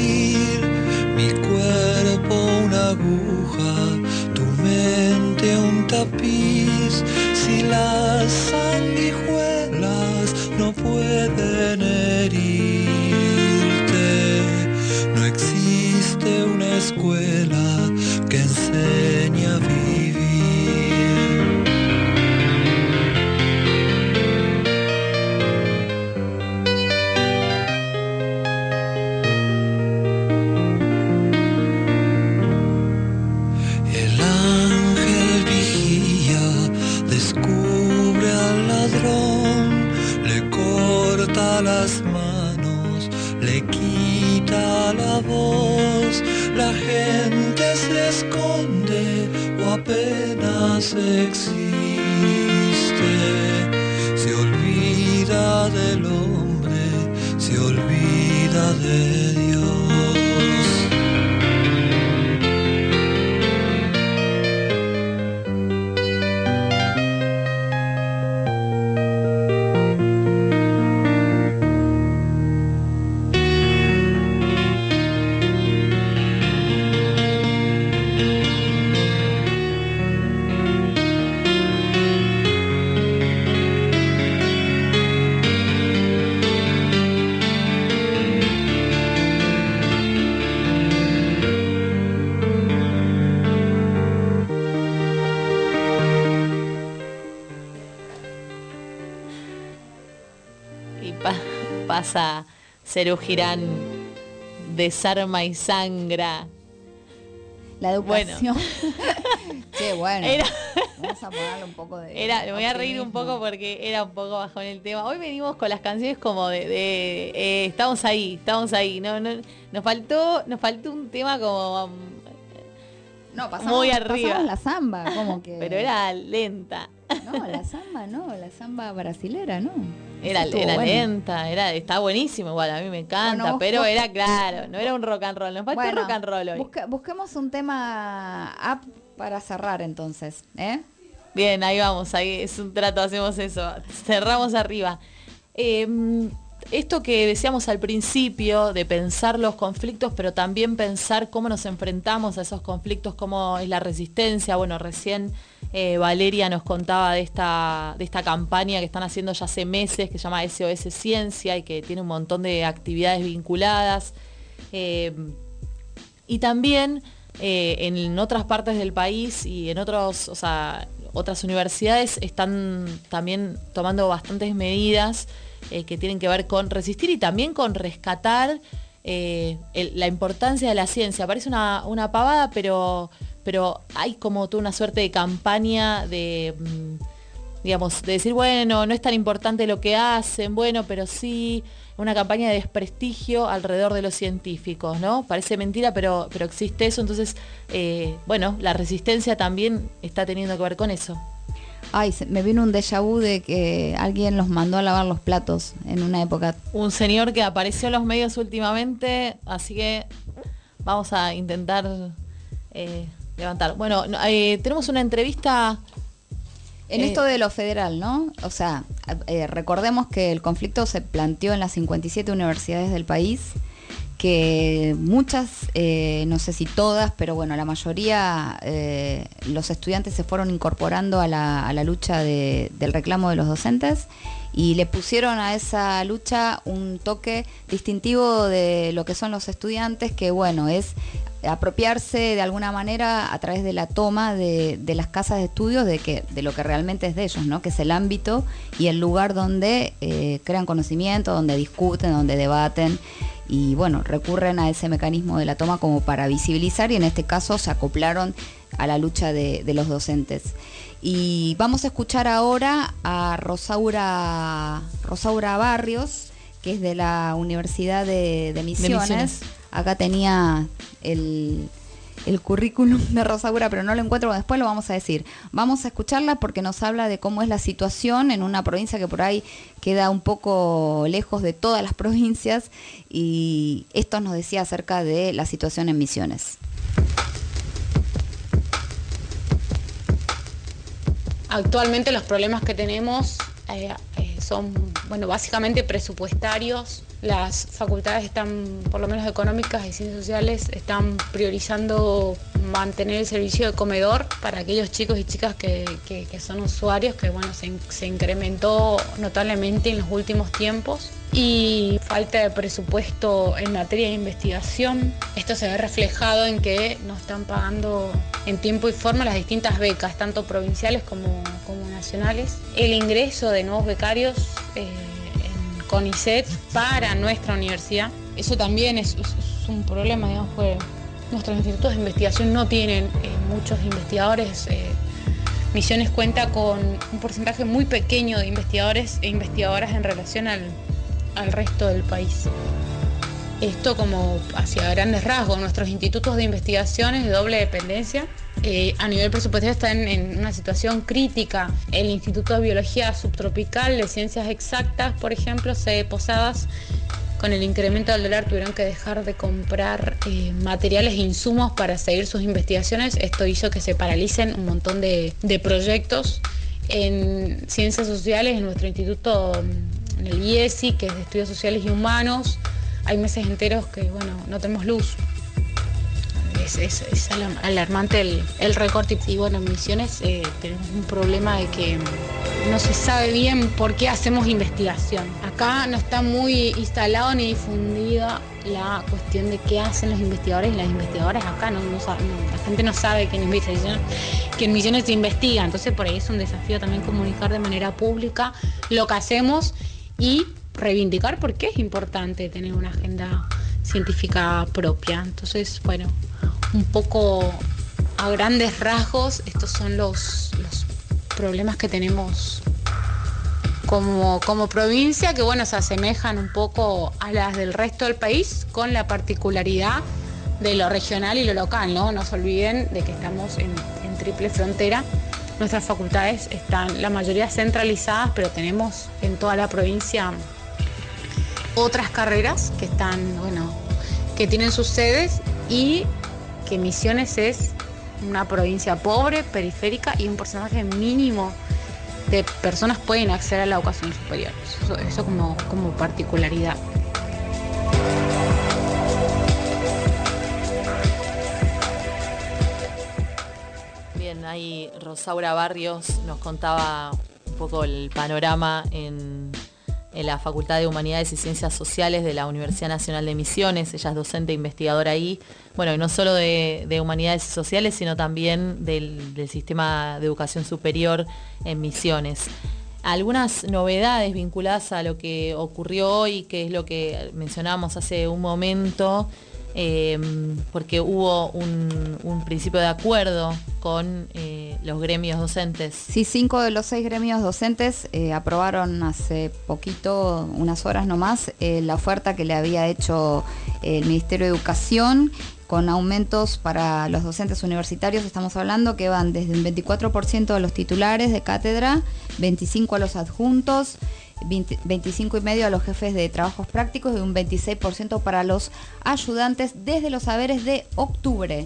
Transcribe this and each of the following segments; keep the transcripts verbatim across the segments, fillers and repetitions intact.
latir, mi cuerpo una aguja, tu mente un tapiz. Si las sanguijuelas no pueden herirte, no existe una escuela que enseñe a vivir. El ángel vigía, descubre al ladrón, le corta las manos, le quita la voz. La gente se esconde o apenas existe, se olvida del hombre, se olvida de Dios. Pasa Serú Girán, desarma y sangra. La educación. Bueno. Qué bueno. Era, Vamos a ponerle un poco de... era, me voy a reír un optimismo. poco porque era un poco bajón el tema. Hoy venimos con las canciones como de, de eh, estamos ahí, estamos ahí. No, no, nos faltó, nos faltó un tema como um, No, pasamos, muy arriba. pasamos la samba, como que... pero era lenta. No, la samba no, la samba brasilera, ¿no. Era, Eso estuvo era bueno. lenta, era, está buenísimo igual, a mí me encanta, Bueno, vos- pero vos- era claro, no era un rock and roll, nos faltó Bueno, rock and roll hoy. busca- busquemos un tema up para cerrar entonces, ¿eh? Bien, ahí vamos, ahí es un trato, hacemos eso, cerramos arriba. Eh, esto que decíamos al principio, de pensar los conflictos, pero también pensar cómo nos enfrentamos a esos conflictos, cómo es la resistencia. Bueno, recién eh, Valeria nos contaba de esta, de esta campaña que están haciendo ya hace meses, que se llama S O S Ciencia y que tiene un montón de actividades vinculadas. Eh, y también eh, en otras partes del país y en otros, o sea, otras universidades están también tomando bastantes medidas eh, que tienen que ver con resistir y también con rescatar eh, el, la importancia de la ciencia. Parece una, una pavada, pero, pero hay como toda una suerte de campaña de, mm, digamos, de decir, bueno, no es tan importante lo que hacen, bueno, pero sí, una campaña de desprestigio alrededor de los científicos, ¿no? Parece mentira, pero, pero existe eso. Entonces, eh, bueno, la resistencia también está teniendo que ver con eso. Ay, se- me vino un déjà vu de que alguien los mandó a lavar los platos en una época. Un señor que apareció en los medios últimamente, así que vamos a intentar eh, levantar. Bueno, no, eh, tenemos una entrevista. En Eh, esto de lo federal, ¿no? O sea, eh, recordemos que el conflicto se planteó en las cincuenta y siete universidades del país, que muchas, eh, no sé si todas, pero bueno, la mayoría, eh, los estudiantes se fueron incorporando a la, a la lucha de- del reclamo de los docentes y le pusieron a esa lucha un toque distintivo de lo que son los estudiantes, que bueno, es apropiarse de alguna manera a través de la toma de, de las casas de estudios de que de lo que realmente es de ellos, ¿no? Que es el ámbito y el lugar donde eh, crean conocimiento, donde discuten, donde debaten y bueno, recurren a ese mecanismo de la toma como para visibilizar y en este caso se acoplaron a la lucha de, de los docentes. Y vamos a escuchar ahora a Rosaura, Rosaura Barrios, que es de la Universidad de, de Misiones. Misiones. Acá tenía el, el currículum de Rosaura, pero no lo encuentro, después lo vamos a decir. Vamos a escucharla porque nos habla de cómo es la situación en una provincia que por ahí queda un poco lejos de todas las provincias y esto nos decía acerca de la situación en Misiones. Actualmente los problemas que tenemos eh, eh, son, bueno, básicamente presupuestarios, las facultades están, por lo menos económicas y ciencias sociales, están priorizando mantener el servicio de comedor para aquellos chicos y chicas que, que, que son usuarios, que bueno, se, se incrementó notablemente en los últimos tiempos. Y falta de presupuesto en materia de investigación. Esto se ve reflejado en que no están pagando en tiempo y forma las distintas becas, tanto provinciales como, como nacionales. El ingreso de nuevos becarios eh, en CONICET para nuestra universidad, eso también es, es un problema, digamos, porque nuestros institutos de investigación no tienen eh, muchos investigadores. Eh, Misiones cuenta con un porcentaje muy pequeño de investigadores e investigadoras en relación al al resto del país. Esto como hacia grandes rasgos. Nuestros institutos de investigación es de doble dependencia. Eh, a nivel presupuestario están en una situación crítica. El Instituto de Biología Subtropical de Ciencias Exactas, por ejemplo, sede Posadas, con el incremento del dólar tuvieron que dejar de comprar eh, materiales e insumos para seguir sus investigaciones. Esto hizo que se paralicen un montón de, de proyectos. En Ciencias Sociales, en nuestro instituto, en el I E S I, que es de Estudios Sociales y Humanos, hay meses enteros que, bueno, no tenemos luz. Es, es, es alarmante el, el recorte. Y bueno, en Misiones eh, tenemos un problema de que no se sabe bien por qué hacemos investigación. Acá no está muy instalado ni difundida la cuestión de qué hacen los investigadores y las investigadoras. Acá no, no, no, la gente no sabe que en investigación, que en Misiones se investiga. Entonces por ahí es un desafío también comunicar de manera pública lo que hacemos y reivindicar por qué es importante tener una agenda científica propia. Entonces, bueno, un poco a grandes rasgos, estos son los, los problemas que tenemos como, como provincia, que bueno, se asemejan un poco a las del resto del país, con la particularidad de lo regional y lo local, ¿no? No se olviden de que estamos en, en triple frontera. Nuestras facultades están, la mayoría centralizadas, pero tenemos en toda la provincia otras carreras que están, bueno, que tienen sus sedes, y que Misiones es una provincia pobre, periférica, y un porcentaje mínimo de personas pueden acceder a la educación superior. Eso, eso como, como particularidad. Bien, ahí Rosaura Barrios nos contaba un poco el panorama en, en la Facultad de Humanidades y Ciencias Sociales de la Universidad Nacional de Misiones. Ella es docente e investigadora ahí, bueno, y no solo de, de Humanidades y Sociales, sino también del, del sistema de educación superior en Misiones. Algunas novedades vinculadas a lo que ocurrió hoy, que es lo que mencionábamos hace un momento, eh, porque hubo un, un principio de acuerdo con eh, los gremios docentes. Sí, cinco de los seis gremios docentes eh, aprobaron hace poquito, unas horas nomás, eh, la oferta que le había hecho el Ministerio de Educación, con aumentos para los docentes universitarios. Estamos hablando que van desde un veinticuatro por ciento de los titulares de cátedra, veinticinco por ciento a los adjuntos, veinte, veinticinco coma cinco por ciento a los jefes de trabajos prácticos y un veintiséis por ciento para los ayudantes desde los saberes de octubre.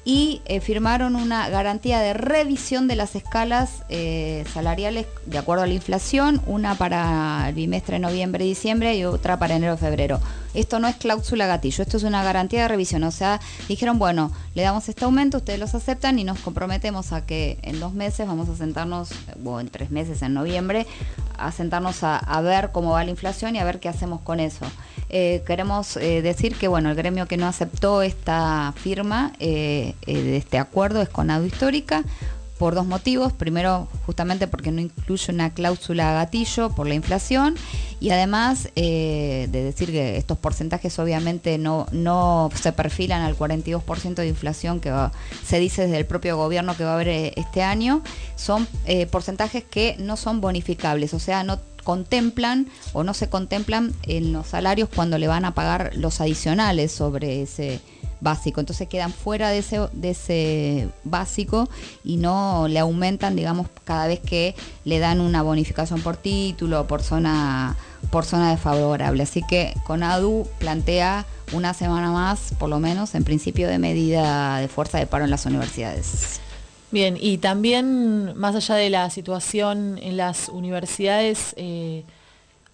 Y eh, firmaron una garantía de revisión de las escalas eh, salariales de acuerdo a la inflación, una para el bimestre de noviembre y diciembre y otra para enero y febrero. Esto no es cláusula gatillo, esto es una garantía de revisión. O sea, dijeron, bueno, le damos este aumento, ustedes los aceptan y nos comprometemos a que en dos meses vamos a sentarnos, o en tres meses, en noviembre, a sentarnos a, a ver cómo va la inflación y a ver qué hacemos con eso. Eh, queremos eh, decir que, bueno, el gremio que no aceptó esta firma eh, eh, de este acuerdo es Conadu Histórica, por dos motivos. Primero, justamente porque no incluye una cláusula gatillo por la inflación, y además eh, de decir que estos porcentajes obviamente no, no se perfilan al cuarenta y dos por ciento de inflación que va, se dice desde el propio gobierno que va a haber eh, este año. Son eh, porcentajes que no son bonificables, o sea, no contemplan o no se contemplan en los salarios cuando le van a pagar los adicionales sobre ese básico. Entonces quedan fuera de ese, de ese básico y no le aumentan, digamos, cada vez que le dan una bonificación por título o por zona, por zona desfavorable. Así que Conadu plantea una semana más, por lo menos, en principio, de medida de fuerza de paro en las universidades. Bien, y también, más allá de la situación en las universidades, eh,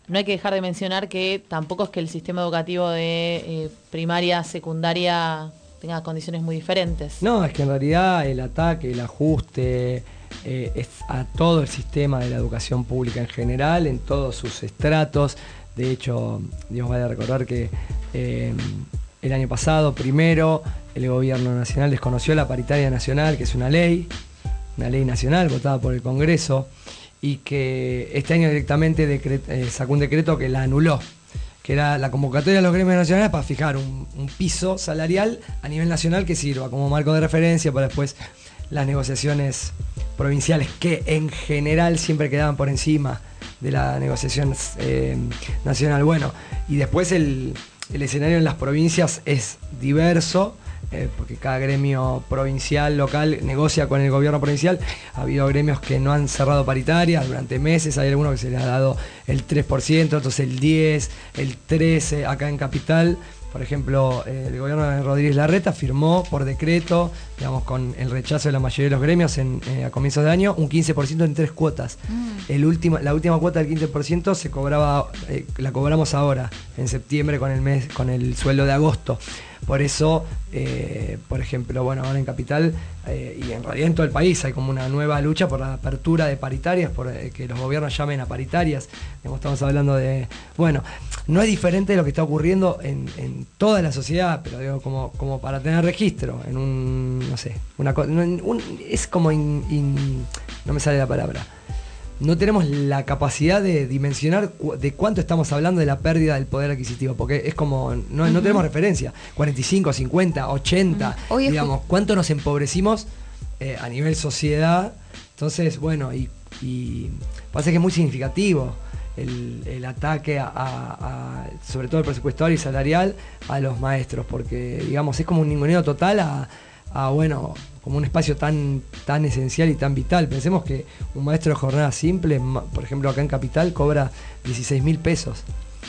no hay que dejar de mencionar que tampoco es que el sistema educativo de eh, primaria, secundaria tenga condiciones muy diferentes. No, es que en realidad el ataque, el ajuste eh, es a todo el sistema de la educación pública en general, en todos sus estratos. De hecho, Dios vale recordar que eh, el año pasado, primero, el gobierno nacional desconoció la paritaria nacional, que es una ley, una ley nacional votada por el Congreso, y que este año directamente decret, eh, sacó un decreto que la anuló, que era la convocatoria de los gremios nacionales para fijar un, un piso salarial a nivel nacional que sirva como marco de referencia para después las negociaciones provinciales, que en general siempre quedaban por encima de la negociación eh, nacional. Bueno, y después el, el escenario en las provincias es diverso, eh, porque cada gremio provincial, local, negocia con el gobierno provincial. Ha habido gremios que no han cerrado paritarias durante meses, hay algunos que se les ha dado el tres por ciento, otros el diez por ciento, el trece por ciento, acá en Capital. Por ejemplo, eh, el gobierno de Rodríguez Larreta firmó por decreto, digamos, con el rechazo de la mayoría de los gremios en, eh, a comienzos de año, un quince por ciento en tres cuotas. Mm. El último, la última cuota del quince por ciento se cobraba, eh, la cobramos ahora, en septiembre, con el mes, con el sueldo de agosto. Por eso, eh, por ejemplo, bueno, ahora en Capital eh, y en realidad en todo el país hay como una nueva lucha por la apertura de paritarias, por eh, que los gobiernos llamen a paritarias. Digamos, estamos hablando de, bueno, no es diferente de lo que está ocurriendo en, en toda la sociedad, pero digo, como, como para tener registro, en un, no sé, una cosa, un, es como, in, in, no me sale la palabra. No tenemos la capacidad de dimensionar cu de cuánto estamos hablando de la pérdida del poder adquisitivo, porque es como, no, uh-huh. no tenemos referencia, cuarenta y cinco, cincuenta, ochenta, uh-huh. digamos, cuánto nos empobrecimos eh, a nivel sociedad. Entonces, bueno, y, y pasa que es muy significativo el, el ataque, a, a, a, sobre todo el presupuestario y salarial, a los maestros, porque, digamos, es como un ninguneo total a, a bueno, como un espacio tan, tan esencial y tan vital. Pensemos que un maestro de jornada simple, por ejemplo acá en Capital, cobra dieciséis mil pesos.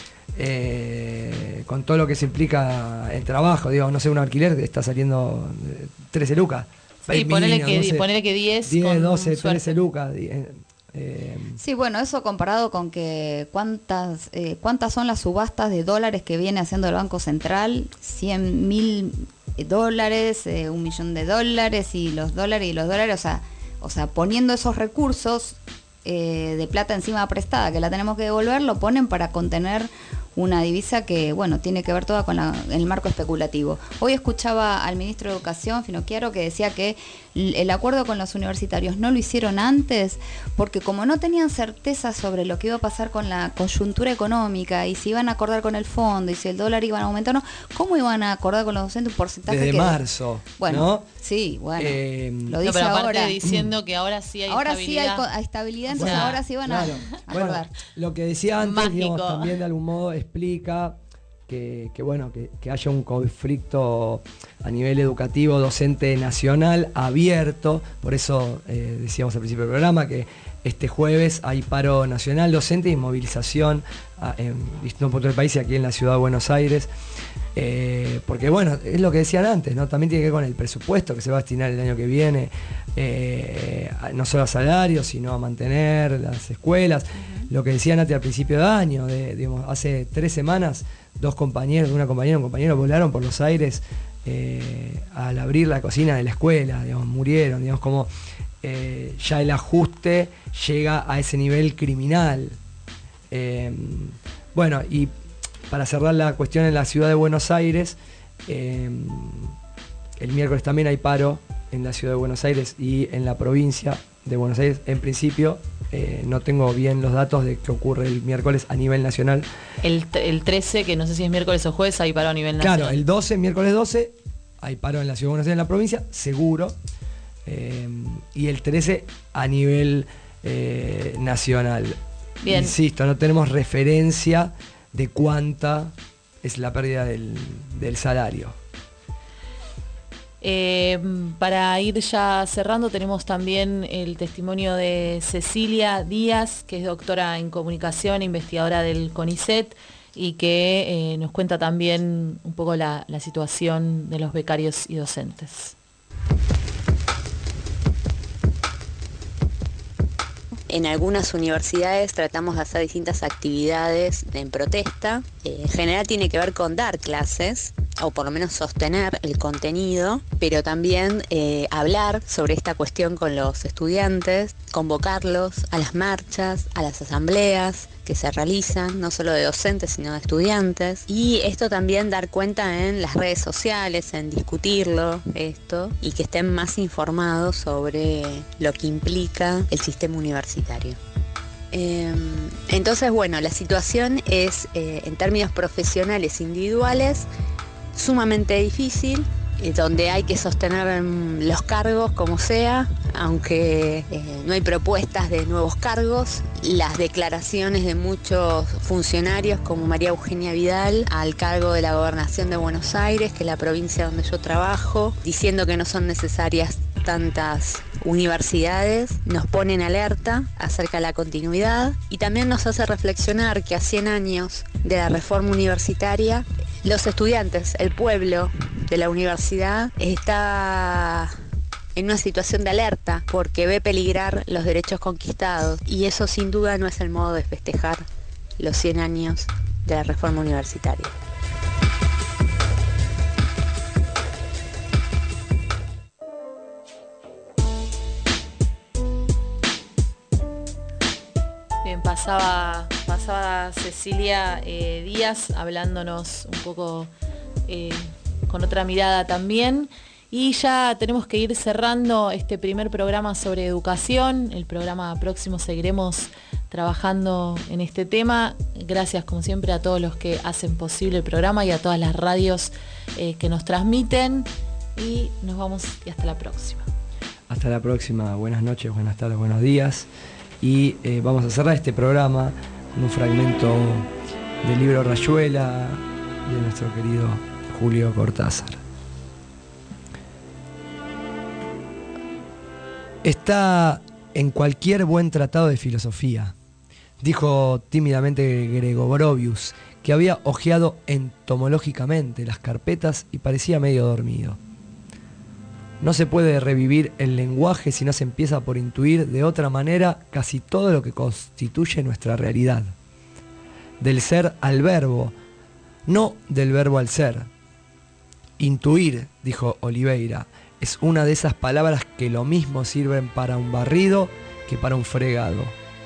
Eh, con todo lo que se implica el trabajo, digo, no sé, un alquiler que está saliendo trece lucas. Sí, ponele que, no sé, ponele que diez, diez, doce, trece lucas. diez, eh. Sí, bueno, eso comparado con que cuántas, eh, cuántas son las subastas de dólares que viene haciendo el Banco Central, cien mil dólares, eh, un millón de dólares y los dólares y los dólares, o sea, o sea poniendo esos recursos eh, de plata encima prestada que la tenemos que devolver, lo ponen para contener una divisa que, bueno, tiene que ver toda con la, el marco especulativo. Hoy escuchaba al ministro de Educación, Finocchiaro, que decía que el acuerdo con los universitarios no lo hicieron antes porque como no tenían certeza sobre lo que iba a pasar con la coyuntura económica y si iban a acordar con el fondo y si el dólar iba a aumentar o no, ¿cómo iban a acordar con los docentes un porcentaje desde que... marzo, bueno, ¿no? Sí, bueno, eh, lo dice no, pero aparte ahora. diciendo que ahora sí hay ahora estabilidad. Ahora sí hay, hay estabilidad, entonces bueno, ahora sí van claro. a acordar. Bueno, lo que decía antes, digamos, Mágico. también de algún modo explica que, que bueno, que, que haya un conflicto a nivel educativo docente nacional abierto. Por eso eh, decíamos al principio del programa que este jueves hay paro nacional docente y movilización a, en distintos puntos del país y aquí en la ciudad de Buenos Aires. Eh, porque bueno, es lo que decían antes, ¿no? También tiene que ver con el presupuesto que se va a destinar el año que viene, eh, no solo a salarios, sino a mantener las escuelas. Uh-huh. Lo que decían antes al principio de año, de, digamos, hace tres semanas, dos compañeros, una compañera y un compañero volaron por los aires eh, al abrir la cocina de la escuela, digamos, murieron, digamos, como eh, ya el ajuste llega a ese nivel criminal. Eh, bueno, y para cerrar la cuestión en la ciudad de Buenos Aires, eh, el miércoles también hay paro en la ciudad de Buenos Aires y en la provincia de Buenos Aires. En principio, eh, no tengo bien los datos de qué ocurre el miércoles a nivel nacional. El, el trece, que no sé si es miércoles o jueves, hay paro a nivel nacional. Claro, el doce, miércoles doce, hay paro en la ciudad de Buenos Aires, en la provincia, seguro. Eh, y el trece a nivel eh, nacional. Bien. Insisto, no tenemos referencia de cuánta es la pérdida del, del salario. Eh, para ir ya cerrando, tenemos también el testimonio de Cecilia Díaz, que es doctora en comunicación, investigadora del CONICET, y que eh, nos cuenta también un poco la, la situación de los becarios y docentes. En algunas universidades tratamos de hacer distintas actividades en protesta. Eh, en general tiene que ver con dar clases, o por lo menos sostener el contenido, pero también eh, hablar sobre esta cuestión con los estudiantes, convocarlos a las marchas, a las asambleas que se realizan, no solo de docentes sino de estudiantes, y esto también dar cuenta en las redes sociales, en discutirlo esto, y que estén más informados sobre lo que implica el sistema universitario. Entonces, bueno, la situación es, eh, en términos profesionales individuales, sumamente difícil, eh, donde hay que sostener los cargos como sea, aunque eh, no hay propuestas de nuevos cargos. Las declaraciones de muchos funcionarios, como María Eugenia Vidal, al cargo de la Gobernación de Buenos Aires, que es la provincia donde yo trabajo, diciendo que no son necesarias tantas universidades, nos ponen alerta acerca de la continuidad, y también nos hace reflexionar que a cien años de la reforma universitaria, los estudiantes, el pueblo de la universidad, está en una situación de alerta porque ve peligrar los derechos conquistados, y eso sin duda no es el modo de festejar los cien años de la reforma universitaria. Bien, pasaba, pasaba Cecilia eh, Díaz hablándonos un poco eh, con otra mirada también. Y ya tenemos que ir cerrando este primer programa sobre educación. El programa próximo seguiremos trabajando en este tema. Gracias, como siempre, a todos los que hacen posible el programa y a todas las radios eh, que nos transmiten. Y nos vamos y hasta la próxima. Hasta la próxima. Buenas noches, buenas tardes, buenos días. Y eh, vamos a cerrar este programa con un fragmento del libro Rayuela de nuestro querido Julio Cortázar. Está en cualquier buen tratado de filosofía, dijo tímidamente Gregorovius, que había hojeado entomológicamente las carpetas y parecía medio dormido. No se puede revivir el lenguaje si no se empieza por intuir de otra manera casi todo lo que constituye nuestra realidad. Del ser al verbo, no del verbo al ser. Intuir, dijo Oliveira, es una de esas palabras que lo mismo sirven para un barrido que para un fregado.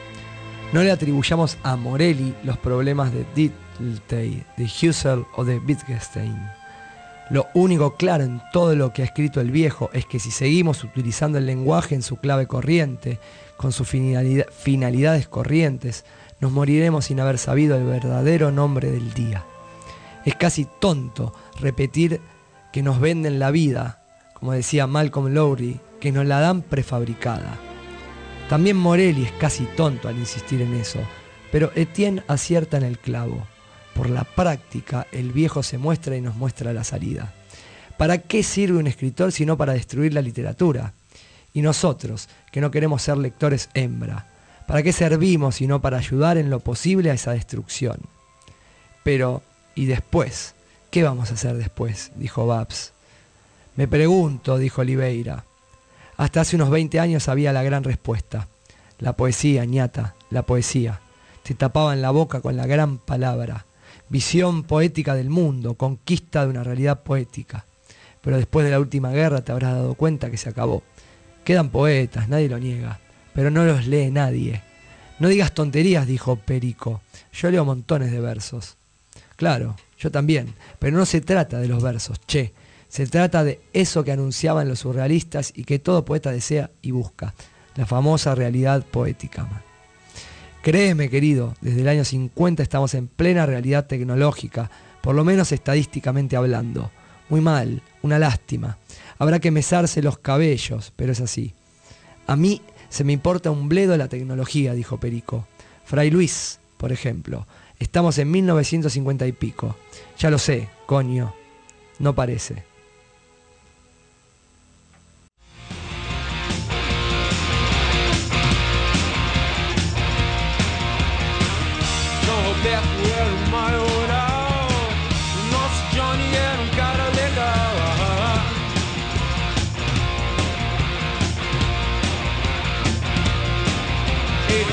No le atribuyamos a Morelli los problemas de Dilthey, de Husserl o de Wittgenstein. Lo único claro en todo lo que ha escrito el viejo es que si seguimos utilizando el lenguaje en su clave corriente, con sus finalidad, finalidades corrientes, nos moriremos sin haber sabido el verdadero nombre del día. Es casi tonto repetir que nos venden la vida, como decía Malcolm Lowry, que nos la dan prefabricada. También Morelli es casi tonto al insistir en eso, pero Etienne acierta en el clavo. Por la práctica, el viejo se muestra y nos muestra la salida. ¿Para qué sirve un escritor sino para destruir la literatura? Y nosotros, que no queremos ser lectores hembra, ¿para qué servimos sino para ayudar en lo posible a esa destrucción? Pero, ¿y después? ¿Qué vamos a hacer después?, dijo Babs. Me pregunto, dijo Oliveira. Hasta hace unos veinte años había la gran respuesta. La poesía, ñata, la poesía. Te tapaban la boca con la gran palabra. Visión poética del mundo, conquista de una realidad poética. Pero después de la última guerra te habrás dado cuenta que se acabó. Quedan poetas, nadie lo niega, pero no los lee nadie. No digas tonterías, dijo Perico. Yo leo montones de versos. Claro, yo también, pero no se trata de los versos, che. Se trata de eso que anunciaban los surrealistas y que todo poeta desea y busca, la famosa realidad poética. Créeme, querido, desde el año cincuenta estamos en plena realidad tecnológica, por lo menos estadísticamente hablando. Muy mal, una lástima. Habrá que mesarse los cabellos, pero es así. A mí se me importa un bledo la tecnología, dijo Perico. Fray Luis, por ejemplo, estamos en mil novecientos cincuenta y pico. Ya lo sé, coño, no parece. Ele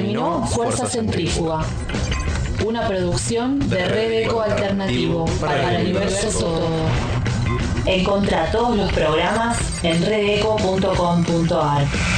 terminó Fuerza Centrífuga, una producción de Red Eco Alternativo para el universo todo. Encontrá todos los programas en redeco punto com punto ar.